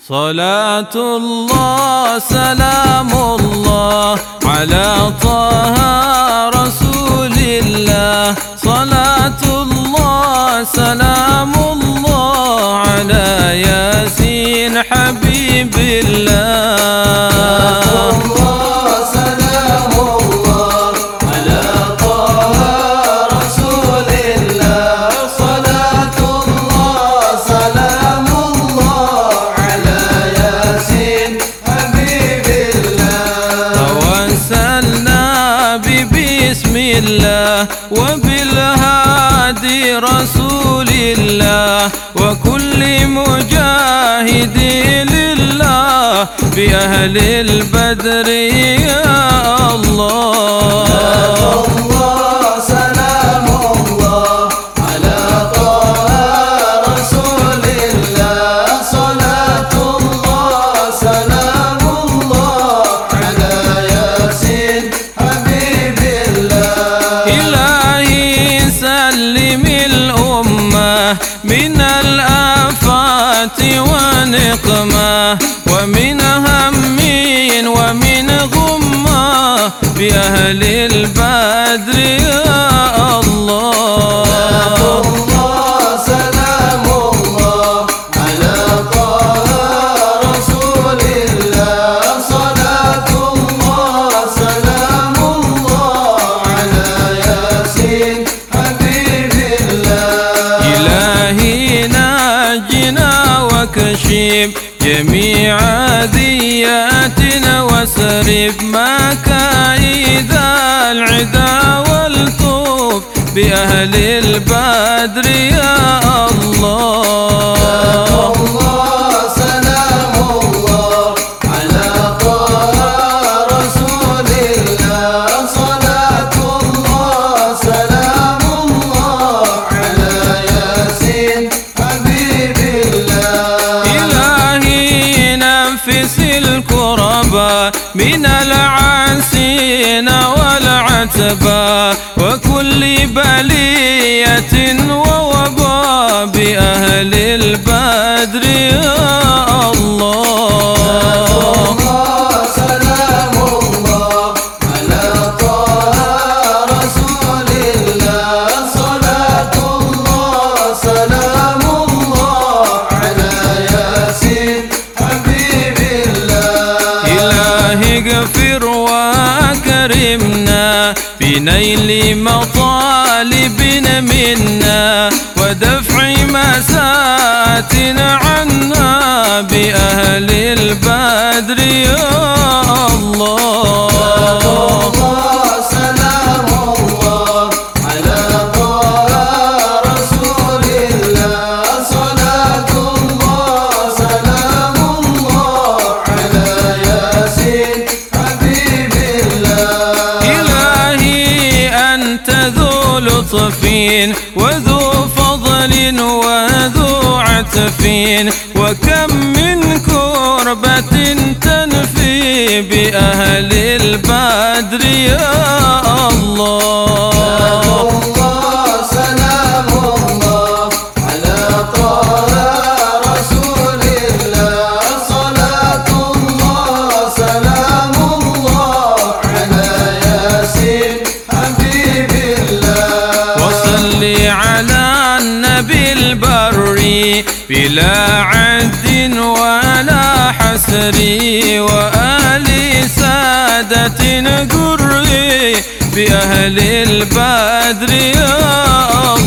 صلاة الله سلام الله على طه رسول الله. صلاة الله سلام الله على ياسين حبيب الله. بسم الله وبالهادي رسول الله وكل مجاهد لله بأهل البدر يا الله. من الآفات ونقمة ومن هم ومن غمة بأهل البدر يا الله. واكشف جميع ذياتنا وسرب مكايد العدا والطوف بأهل البدر يا الله. من العاسين والعتبى وكل بلية ووباء بأهل البدر يا الله. اغفر وأكرمنا بنيل مطالبنا منا ودفع مساءات عنا بأهل البدر يا الله. وذو فضل وذو عتف وكم من كربة تنفي بأهل البدر يا الله. على النبي البري بلا عد ولا حسر وآل سادة قري بأهل البدر يا الله.